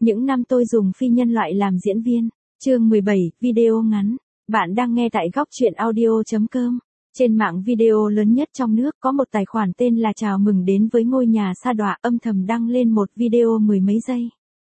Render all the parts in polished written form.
Những năm tôi dùng phi nhân loại làm diễn viên. Chương 17, video ngắn. Bạn đang nghe tại góc truyện audio.com. Trên mạng video lớn nhất trong nước có một tài khoản tên là Chào mừng đến với ngôi nhà sa đọa, âm thầm đăng lên một video mười mấy giây.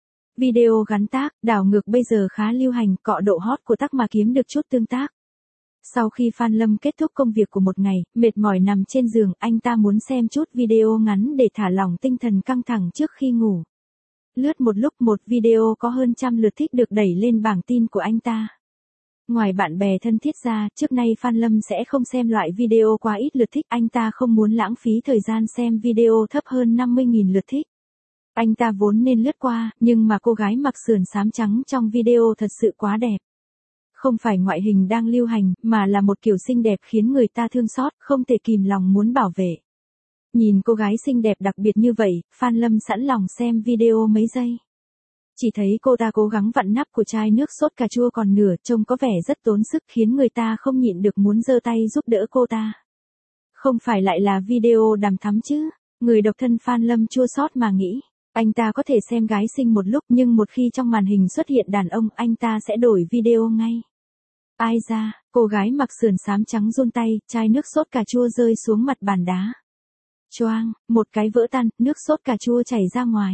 Video gắn tag, đảo ngược bây giờ khá lưu hành, cọ độ hot của tag mà kiếm được chút tương tác. Sau khi Phan Lâm kết thúc công việc của một ngày, mệt mỏi nằm trên giường, anh ta muốn xem chút video ngắn để thả lỏng tinh thần căng thẳng trước khi ngủ. Lướt một lúc một video có hơn 100 lượt thích được đẩy lên bảng tin của anh ta. Ngoài bạn bè thân thiết ra, trước nay Phan Lâm sẽ không xem loại video quá ít lượt thích, anh ta không muốn lãng phí thời gian xem video thấp hơn 50.000 lượt thích. Anh ta vốn nên lướt qua, nhưng mà cô gái mặc sườn xám trắng trong video thật sự quá đẹp. Không phải ngoại hình đang lưu hành, mà là một kiểu xinh đẹp khiến người ta thương xót, không thể kìm lòng muốn bảo vệ. Nhìn cô gái xinh đẹp đặc biệt như vậy, Phan Lâm sẵn lòng xem video mấy giây. Chỉ thấy cô ta cố gắng vặn nắp của chai nước sốt cà chua còn nửa, trông có vẻ rất tốn sức khiến người ta không nhịn được muốn giơ tay giúp đỡ cô ta. Không phải lại là video đằm thắm chứ? Người độc thân Phan Lâm chua xót mà nghĩ. Anh ta có thể xem gái xinh một lúc, nhưng một khi trong màn hình xuất hiện đàn ông, anh ta sẽ đổi video ngay. Ai da, cô gái mặc sườn xám trắng run tay, chai nước sốt cà chua rơi xuống mặt bàn đá. Choang, một cái vỡ tan, nước sốt cà chua chảy ra ngoài.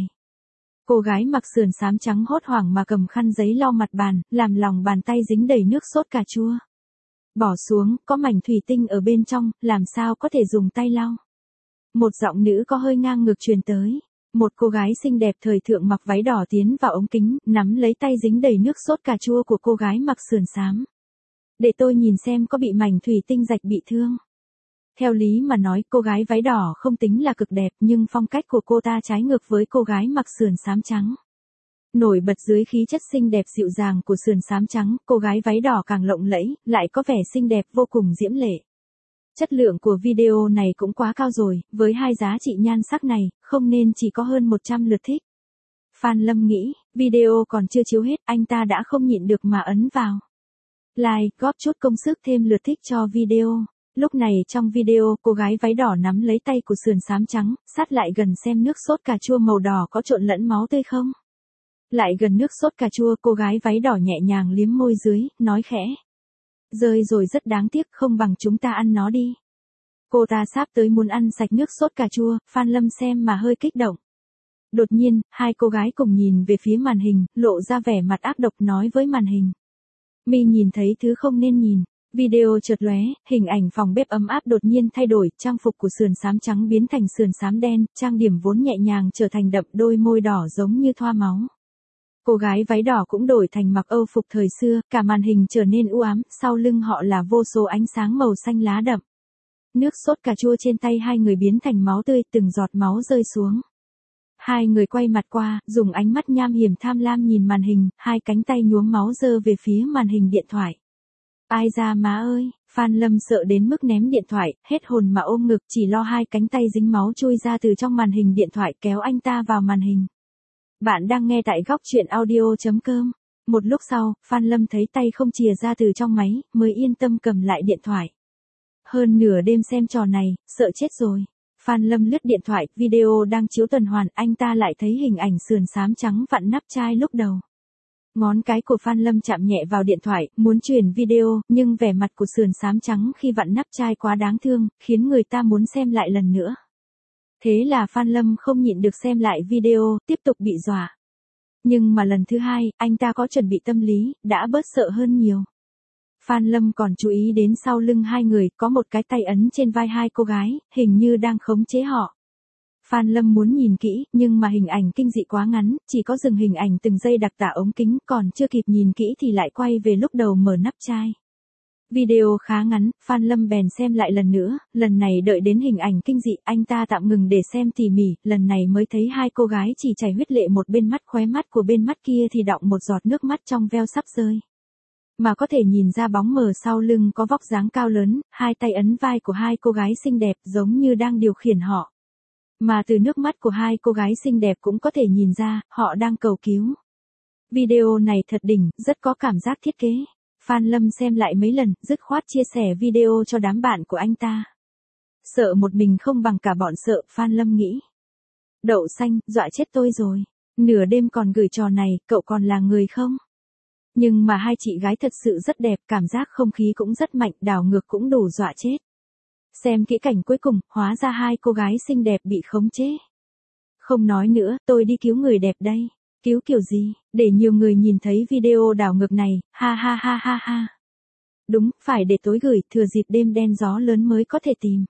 Cô gái mặc sườn xám trắng hốt hoảng mà cầm khăn giấy lau mặt bàn, làm lòng bàn tay dính đầy nước sốt cà chua. Bỏ xuống, có mảnh thủy tinh ở bên trong, làm sao có thể dùng tay lau. Một giọng nữ có hơi ngang ngược truyền tới. Một cô gái xinh đẹp thời thượng mặc váy đỏ tiến vào ống kính, nắm lấy tay dính đầy nước sốt cà chua của cô gái mặc sườn xám. Để tôi nhìn xem có bị mảnh thủy tinh rạch bị thương. Theo lý mà nói, cô gái váy đỏ không tính là cực đẹp, nhưng phong cách của cô ta trái ngược với cô gái mặc sườn xám trắng. Nổi bật dưới khí chất xinh đẹp dịu dàng của sườn xám trắng, cô gái váy đỏ càng lộng lẫy, lại có vẻ xinh đẹp vô cùng diễm lệ. Chất lượng của video này cũng quá cao rồi, với hai giá trị nhan sắc này, không nên chỉ có hơn 100 lượt thích. Phan Lâm nghĩ, video còn chưa chiếu hết, anh ta đã không nhịn được mà ấn vào like, góp chút công sức thêm lượt thích cho video. Lúc này trong video, cô gái váy đỏ nắm lấy tay của sườn xám trắng, sát lại gần xem nước sốt cà chua màu đỏ có trộn lẫn máu tươi không. Lại gần nước sốt cà chua, cô gái váy đỏ nhẹ nhàng liếm môi dưới, nói khẽ. Rơi rồi rất đáng tiếc, không bằng chúng ta ăn nó đi. Cô ta sắp tới muốn ăn sạch nước sốt cà chua, Phan Lâm xem mà hơi kích động. Đột nhiên, hai cô gái cùng nhìn về phía màn hình, lộ ra vẻ mặt ác độc nói với màn hình. Mi nhìn thấy thứ không nên nhìn. Video chợt lóe, hình ảnh phòng bếp ấm áp đột nhiên thay đổi, trang phục của sườn xám trắng biến thành sườn xám đen, trang điểm vốn nhẹ nhàng trở thành đậm, đôi môi đỏ giống như thoa máu. Cô gái váy đỏ cũng đổi thành mặc âu phục thời xưa, cả màn hình trở nên u ám, sau lưng họ là vô số ánh sáng màu xanh lá đậm. Nước sốt cà chua trên tay hai người biến thành máu tươi, từng giọt máu rơi xuống. Hai người quay mặt qua, dùng ánh mắt nham hiểm tham lam nhìn màn hình, hai cánh tay nhuốm máu giơ về phía màn hình điện thoại. Ai da má ơi, Phan Lâm sợ đến mức ném điện thoại, hết hồn mà ôm ngực, chỉ lo hai cánh tay dính máu chui ra từ trong màn hình điện thoại kéo anh ta vào màn hình. Bạn đang nghe tại góc truyện audio.com. Một lúc sau, Phan Lâm thấy tay không chìa ra từ trong máy, mới yên tâm cầm lại điện thoại. Hơn nửa đêm xem trò này, sợ chết rồi. Phan Lâm lướt điện thoại, video đang chiếu tuần hoàn, anh ta lại thấy hình ảnh sườn xám trắng vặn nắp chai lúc đầu. Ngón cái của Phan Lâm chạm nhẹ vào điện thoại, muốn chuyển video, nhưng vẻ mặt của sườn xám trắng khi vặn nắp chai quá đáng thương, khiến người ta muốn xem lại lần nữa. Thế là Phan Lâm không nhịn được xem lại video, tiếp tục bị dọa. Nhưng mà lần thứ hai, anh ta có chuẩn bị tâm lý, đã bớt sợ hơn nhiều. Phan Lâm còn chú ý đến sau lưng hai người, có một cái tay ấn trên vai hai cô gái, hình như đang khống chế họ. Phan Lâm muốn nhìn kỹ, nhưng mà hình ảnh kinh dị quá ngắn, chỉ có dừng hình ảnh từng giây đặc tả ống kính, còn chưa kịp nhìn kỹ thì lại quay về lúc đầu mở nắp chai. Video khá ngắn, Phan Lâm bèn xem lại lần nữa, lần này đợi đến hình ảnh kinh dị, anh ta tạm ngừng để xem tỉ mỉ, lần này mới thấy hai cô gái chỉ chảy huyết lệ một bên mắt, khóe mắt của bên mắt kia thì đọng một giọt nước mắt trong veo sắp rơi. Mà có thể nhìn ra bóng mờ sau lưng có vóc dáng cao lớn, hai tay ấn vai của hai cô gái xinh đẹp giống như đang điều khiển họ. Mà từ nước mắt của hai cô gái xinh đẹp cũng có thể nhìn ra, họ đang cầu cứu. Video này thật đỉnh, rất có cảm giác thiết kế. Phan Lâm xem lại mấy lần, dứt khoát chia sẻ video cho đám bạn của anh ta. Sợ một mình không bằng cả bọn sợ, Phan Lâm nghĩ. Đậu xanh, dọa chết tôi rồi. Nửa đêm còn gửi trò này, cậu còn là người không? Nhưng mà hai chị gái thật sự rất đẹp, cảm giác không khí cũng rất mạnh, đảo ngược cũng đủ dọa chết. Xem kỹ cảnh cuối cùng, hóa ra hai cô gái xinh đẹp bị khống chế. Không nói nữa, tôi đi cứu người đẹp đây. Cứu kiểu gì, để nhiều người nhìn thấy video đảo ngược này, ha ha ha ha ha. Đúng, phải để tối gửi, thừa dịp đêm đen gió lớn mới có thể tìm.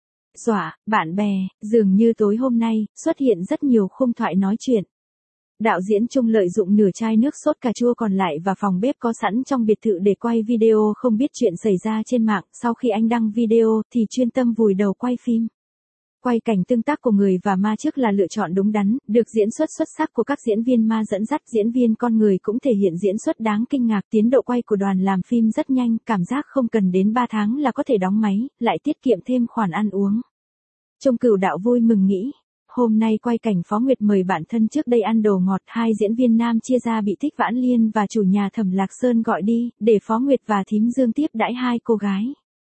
Dọa, bạn bè, dường như tối hôm nay, xuất hiện rất nhiều khung thoại nói chuyện. Đạo diễn Trung lợi dụng nửa chai nước sốt cà chua còn lại và phòng bếp có sẵn trong biệt thự để quay video không biết chuyện xảy ra trên mạng. Sau khi anh đăng video thì chuyên tâm vùi đầu quay phim. Quay cảnh tương tác của người và ma trước là lựa chọn đúng đắn, được diễn xuất xuất sắc của các diễn viên ma dẫn dắt, diễn viên con người cũng thể hiện diễn xuất đáng kinh ngạc. Tiến độ quay của đoàn làm phim rất nhanh, cảm giác không cần đến 3 tháng là có thể đóng máy, lại tiết kiệm thêm khoản ăn uống. Trung Cửu Đạo vui mừng nghĩ, hôm nay quay cảnh Phó Nguyệt mời bạn thân trước đây ăn đồ ngọt, hai diễn viên nam chia ra bị Thích Vãn Liên và chủ nhà Thẩm Lạc Sơn gọi đi, để Phó Nguyệt và Thím Dương tiếp đãi hai cô gái.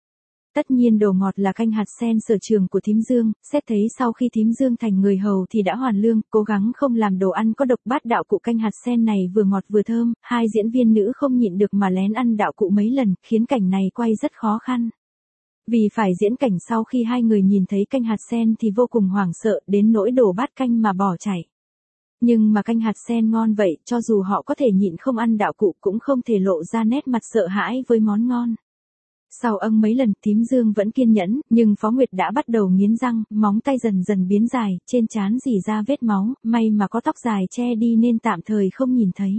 Tất nhiên đồ ngọt là canh hạt sen sở trường của Thím Dương, xét thấy sau khi Thím Dương thành người hầu thì đã hoàn lương, cố gắng không làm đồ ăn có độc. Bát đạo cụ canh hạt sen này vừa ngọt vừa thơm, hai diễn viên nữ không nhịn được mà lén ăn đạo cụ mấy lần, khiến cảnh này quay rất khó khăn. Vì phải diễn cảnh sau khi hai người nhìn thấy canh hạt sen thì vô cùng hoảng sợ, đến nỗi đổ bát canh mà bỏ chạy. Nhưng mà canh hạt sen ngon vậy, cho dù họ có thể nhịn không ăn đạo cụ cũng không thể lộ ra nét mặt sợ hãi với món ngon. Sau mấy lần, Thím Dương vẫn kiên nhẫn, nhưng Phó Nguyệt đã bắt đầu nghiến răng, móng tay dần dần biến dài, trên trán rỉ ra vết máu, may mà có tóc dài che đi nên tạm thời không nhìn thấy.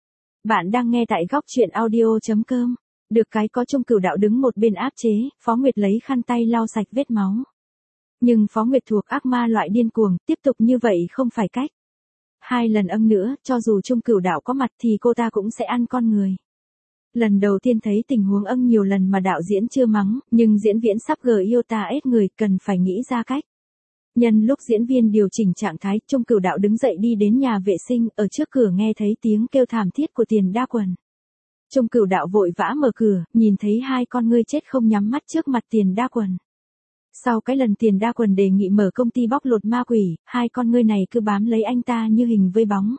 Bạn đang nghe tại góc truyện audio.com. Được cái có Trung Cửu Đạo đứng một bên áp chế, Phó Nguyệt lấy khăn tay lau sạch vết máu. Nhưng Phó Nguyệt thuộc ác ma loại điên cuồng, tiếp tục như vậy không phải cách. Hai lần nữa, cho dù Trung Cửu Đạo có mặt thì cô ta cũng sẽ ăn con người. Lần đầu tiên thấy tình huống nhiều lần mà đạo diễn chưa mắng, nhưng diễn viên sắp yêu ta ết người, cần phải nghĩ ra cách. Nhân lúc diễn viên điều chỉnh trạng thái, Trung Cửu Đạo đứng dậy đi đến nhà vệ sinh, ở trước cửa nghe thấy tiếng kêu thảm thiết của Tiền Đa Quần. Trung Cửu Đạo vội vã mở cửa, nhìn thấy hai con ngươi chết không nhắm mắt trước mặt Tiền Đa Quần. Sau cái lần Tiền Đa Quần đề nghị mở công ty bóc lột ma quỷ, hai con ngươi này cứ bám lấy anh ta như hình với bóng.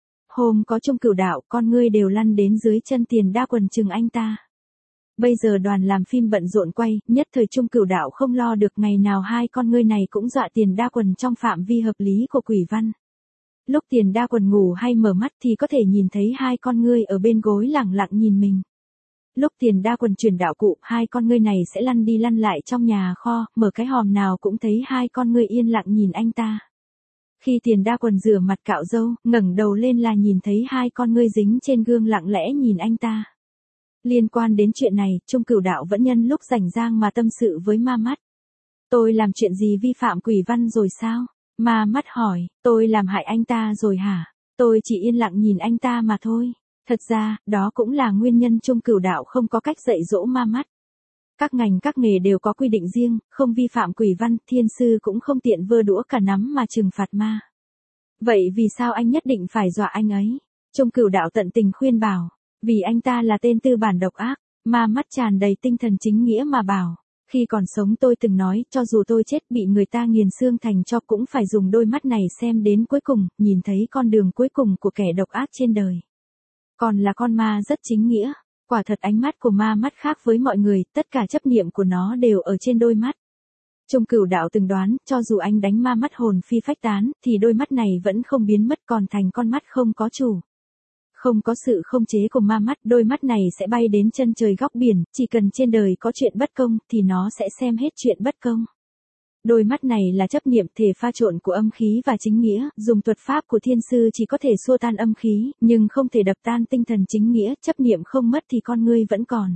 Hôm có Trung Cửu Đạo, con ngươi đều lăn đến dưới chân Tiền Đa Quần chừng anh ta. Bây giờ đoàn làm phim bận rộn quay, nhất thời Trung Cửu Đạo không lo được, ngày nào hai con ngươi này cũng dọa Tiền Đa Quần trong phạm vi hợp lý của quỷ văn. Lúc Tiền Đa Quần ngủ hay mở mắt thì có thể nhìn thấy hai con ngươi ở bên gối lẳng lặng nhìn mình. Lúc Tiền Đa Quần chuyển đạo cụ, hai con ngươi này sẽ lăn đi lăn lại trong nhà kho, mở cái hòm nào cũng thấy hai con ngươi yên lặng nhìn anh ta. Khi Tiền Đa Quần rửa mặt cạo râu, ngẩng đầu lên là nhìn thấy hai con ngươi dính trên gương lặng lẽ nhìn anh ta. Liên quan đến chuyện này, Trung Cửu Đạo vẫn nhân lúc rảnh rang mà tâm sự với Ma Mắt. Tôi làm chuyện gì vi phạm quỷ văn rồi sao? Ma Mắt hỏi, tôi làm hại anh ta rồi hả? Tôi chỉ yên lặng nhìn anh ta mà thôi. Thật ra, đó cũng là nguyên nhân Trung Cửu Đạo không có cách dạy dỗ Ma Mắt. Các ngành các nghề đều có quy định riêng, không vi phạm quỷ văn, thiên sư cũng không tiện vơ đũa cả nắm mà trừng phạt ma. Vậy vì sao anh nhất định phải dọa anh ấy? Trung Cửu Đạo tận tình khuyên bảo, vì anh ta là tên tư bản độc ác. Ma Mắt tràn đầy tinh thần chính nghĩa mà bảo, khi còn sống tôi từng nói, cho dù tôi chết bị người ta nghiền xương thành tro cũng phải dùng đôi mắt này xem đến cuối cùng, nhìn thấy con đường cuối cùng của kẻ độc ác trên đời. Còn là con ma rất chính nghĩa. Quả thật ánh mắt của Ma Mắt khác với mọi người, tất cả chấp niệm của nó đều ở trên đôi mắt. Trung Cửu Đạo từng đoán, cho dù anh đánh Ma Mắt hồn phi phách tán, thì đôi mắt này vẫn không biến mất, còn thành con mắt không có chủ. Không có sự không chế của Ma Mắt, đôi mắt này sẽ bay đến chân trời góc biển, chỉ cần trên đời có chuyện bất công, thì nó sẽ xem hết chuyện bất công. Đôi mắt này là chấp niệm thể pha trộn của âm khí và chính nghĩa, dùng thuật pháp của thiên sư chỉ có thể xua tan âm khí, nhưng không thể đập tan tinh thần chính nghĩa, chấp niệm không mất thì con ngươi vẫn còn.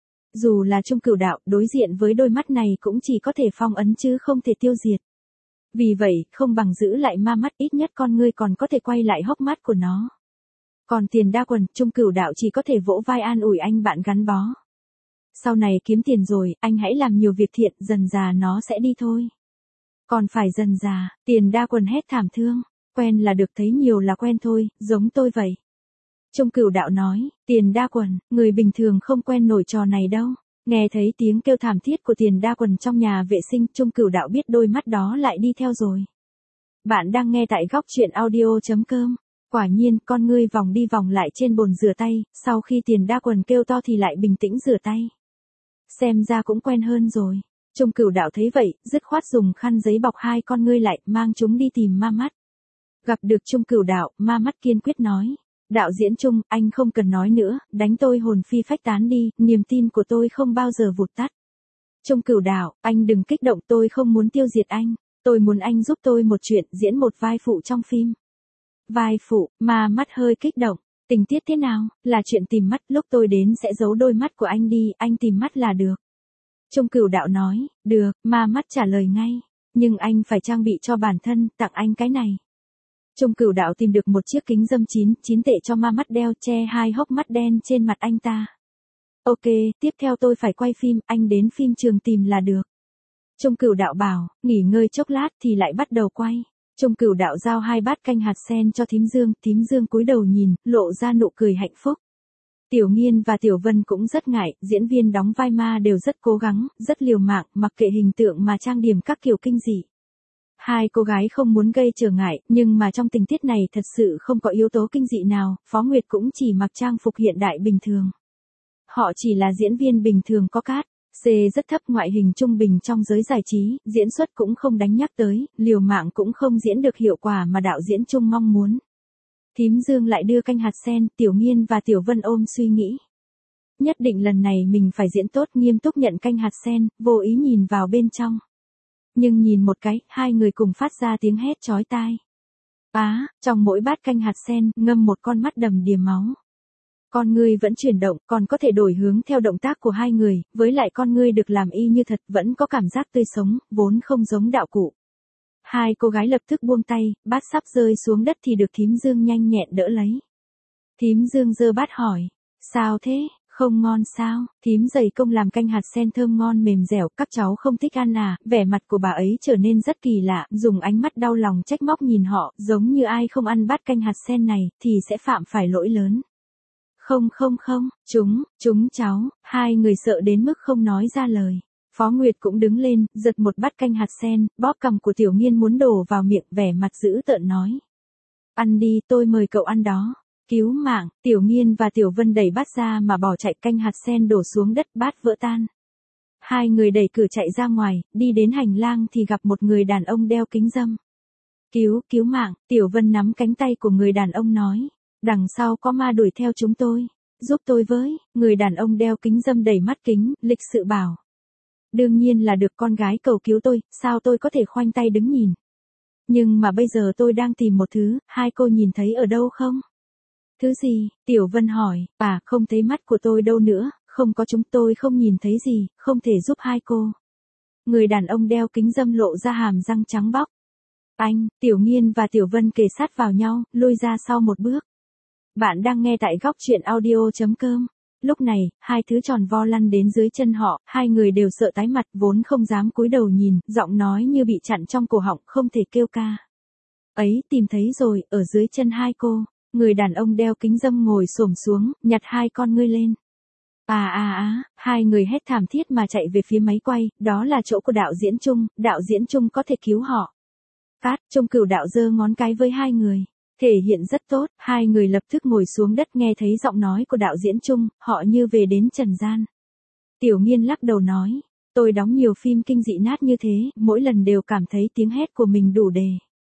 Dù là Trung Cửu Đạo, đối diện với đôi mắt này cũng chỉ có thể phong ấn chứ không thể tiêu diệt. Vì vậy, không bằng giữ lại Ma Mắt, ít nhất con ngươi còn có thể quay lại hốc mắt của nó. Còn Tiền Đa Quần, Trung Cửu Đạo chỉ có thể vỗ vai an ủi anh bạn gắn bó. Sau này kiếm tiền rồi, anh hãy làm nhiều việc thiện, dần dà nó sẽ đi thôi. Còn phải dần dà, Tiền Đa Quần hét thảm thương, quen là được, thấy nhiều là quen thôi, giống tôi vậy. Trung Cửu Đạo nói, Tiền Đa Quần, người bình thường không quen nổi trò này đâu. Nghe thấy tiếng kêu thảm thiết của Tiền Đa Quần trong nhà vệ sinh, Trung Cửu Đạo biết đôi mắt đó lại đi theo rồi. Bạn đang nghe tại góc truyện audio.com. Quả nhiên, con ngươi vòng đi vòng lại trên bồn rửa tay, sau khi Tiền Đa Quần kêu to thì lại bình tĩnh rửa tay. Xem ra cũng quen hơn rồi. Trung Cửu Đạo thấy vậy, dứt khoát dùng khăn giấy bọc hai con ngươi lại, mang chúng đi tìm ma mắt. Gặp được Trung Cửu Đạo, ma mắt kiên quyết nói. Đạo diễn Trung, anh không cần nói nữa, đánh tôi hồn phi phách tán đi, niềm tin của tôi không bao giờ vụt tắt. Trung Cửu Đạo, anh đừng kích động, tôi không muốn tiêu diệt anh. Tôi muốn anh giúp tôi một chuyện, diễn một vai phụ trong phim. Vai phụ, ma mắt hơi kích động. Tình tiết thế nào, là chuyện tìm mắt, lúc tôi đến sẽ giấu đôi mắt của anh đi, anh tìm mắt là được. Trung Cửu Đạo nói, được, ma mắt trả lời ngay. Nhưng anh phải trang bị cho bản thân, tặng anh cái này. Trung Cửu Đạo tìm được một chiếc kính râm 9 tệ cho ma mắt đeo, che hai hốc mắt đen trên mặt anh ta. Ok, tiếp theo tôi phải quay phim, anh đến phim trường tìm là được. Trung Cửu Đạo bảo, nghỉ ngơi chốc lát thì lại bắt đầu quay. Trung Cửu Đạo giao 2 bát canh hạt sen cho Thím Dương cúi đầu nhìn, lộ ra nụ cười hạnh phúc. Tiểu Nghiên và Tiểu Vân cũng rất ngại, diễn viên đóng vai ma đều rất cố gắng, rất liều mạng, mặc kệ hình tượng mà trang điểm các kiểu kinh dị. Hai cô gái không muốn gây trở ngại, nhưng mà trong tình tiết này thật sự không có yếu tố kinh dị nào, Phó Nguyệt cũng chỉ mặc trang phục hiện đại bình thường. Họ chỉ là diễn viên bình thường có cát. C rất thấp, ngoại hình trung bình trong giới giải trí, diễn xuất cũng không đánh nhắc tới, liều mạng cũng không diễn được hiệu quả mà đạo diễn Trung mong muốn. Thím Dương lại đưa canh hạt sen, Tiểu Nghiên và Tiểu Vân ôm suy nghĩ. Nhất định lần này mình phải diễn tốt, nghiêm túc nhận canh hạt sen, vô ý nhìn vào bên trong. Nhưng nhìn một cái, hai người cùng phát ra tiếng hét chói tai. Trong mỗi bát canh hạt sen, ngâm một con mắt đầm đìa máu. Con ngươi vẫn chuyển động, còn có thể đổi hướng theo động tác của hai người, với lại con ngươi được làm y như thật, vẫn có cảm giác tươi sống, vốn không giống đạo cụ. Hai cô gái lập tức buông tay, bát sắp rơi xuống đất thì được Thím Dương nhanh nhẹn đỡ lấy. Thím Dương giơ bát hỏi, sao thế, không ngon sao? Thím dày công làm canh hạt sen thơm ngon mềm dẻo, các cháu không thích ăn à? Vẻ mặt của bà ấy trở nên rất kỳ lạ, dùng ánh mắt đau lòng trách móc nhìn họ, giống như ai không ăn bát canh hạt sen này, thì sẽ phạm phải lỗi lớn. Không, chúng cháu, hai người sợ đến mức không nói ra lời. Phó Nguyệt cũng đứng lên, giật một bát canh hạt sen, bóp cằm của Tiểu Nghiên muốn đổ vào miệng, vẻ mặt dữ tợn nói. Ăn đi, tôi mời cậu ăn đó. Cứu mạng, Tiểu Nghiên và Tiểu Vân đẩy bát ra mà bỏ chạy, canh hạt sen đổ xuống đất, bát vỡ tan. Hai người đẩy cửa chạy ra ngoài, đi đến hành lang thì gặp một người đàn ông đeo kính râm. Cứu mạng, Tiểu Vân nắm cánh tay của người đàn ông nói. Đằng sau có ma đuổi theo chúng tôi. Giúp tôi với, người đàn ông đeo kính râm đẩy mắt kính, lịch sự bảo. Đương nhiên là được, con gái cầu cứu tôi, sao tôi có thể khoanh tay đứng nhìn. Nhưng mà bây giờ tôi đang tìm một thứ, hai cô nhìn thấy ở đâu không? Thứ gì? Tiểu Vân hỏi, không thấy mắt của tôi đâu nữa, không có, chúng tôi không nhìn thấy gì, không thể giúp hai cô. Người đàn ông đeo kính râm lộ ra hàm răng trắng bóc. Tiểu Nghiên và Tiểu Vân kề sát vào nhau, lui ra sau một bước. Bạn đang nghe tại góc truyện audio.com. Lúc này, hai thứ tròn vo lăn đến dưới chân họ, hai người đều sợ tái mặt, vốn không dám cúi đầu nhìn, giọng nói như bị chặn trong cổ họng, không thể kêu ca. Ấy, tìm thấy rồi, ở dưới chân hai cô. Người đàn ông đeo kính râm ngồi xổm xuống, nhặt hai con ngươi lên. Hai người hét thảm thiết mà chạy về phía máy quay, đó là chỗ của đạo diễn Trung có thể cứu họ. Trung Cửu Đạo giơ ngón cái với hai người. Thể hiện rất tốt, hai người lập tức ngồi xuống đất, nghe thấy giọng nói của đạo diễn Trung, họ như về đến trần gian. Tiểu Nghiên lắc đầu nói, tôi đóng nhiều phim kinh dị nát như thế, mỗi lần đều cảm thấy tiếng hét của mình đủ đề.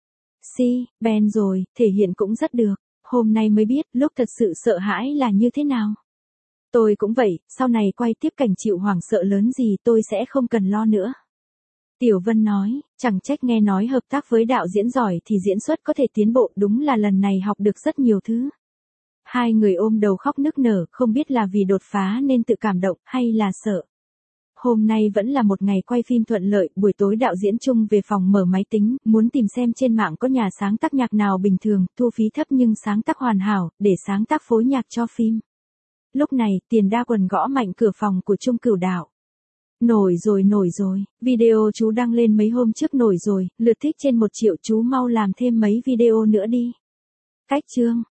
Ben rồi, thể hiện cũng rất được, hôm nay mới biết, lúc thật sự sợ hãi là như thế nào. Tôi cũng vậy, sau này quay tiếp cảnh chịu hoảng sợ lớn gì tôi sẽ không cần lo nữa. Tiểu Vân nói, chẳng trách nghe nói hợp tác với đạo diễn giỏi thì diễn xuất có thể tiến bộ, đúng là lần này học được rất nhiều thứ. Hai người ôm đầu khóc nức nở, không biết là vì đột phá nên tự cảm động, hay là sợ. Hôm nay vẫn là một ngày quay phim thuận lợi, buổi tối đạo diễn Trung về phòng mở máy tính, muốn tìm xem trên mạng có nhà sáng tác nhạc nào bình thường, thu phí thấp nhưng sáng tác hoàn hảo, để sáng tác phối nhạc cho phim. Lúc này, Tiền Đa Quần gõ mạnh cửa phòng của Trung Cửu Đạo. Nổi rồi, video chú đăng lên mấy hôm trước nổi rồi, lượt thích trên 1 triệu, chú mau làm thêm mấy video nữa đi. Cách chương.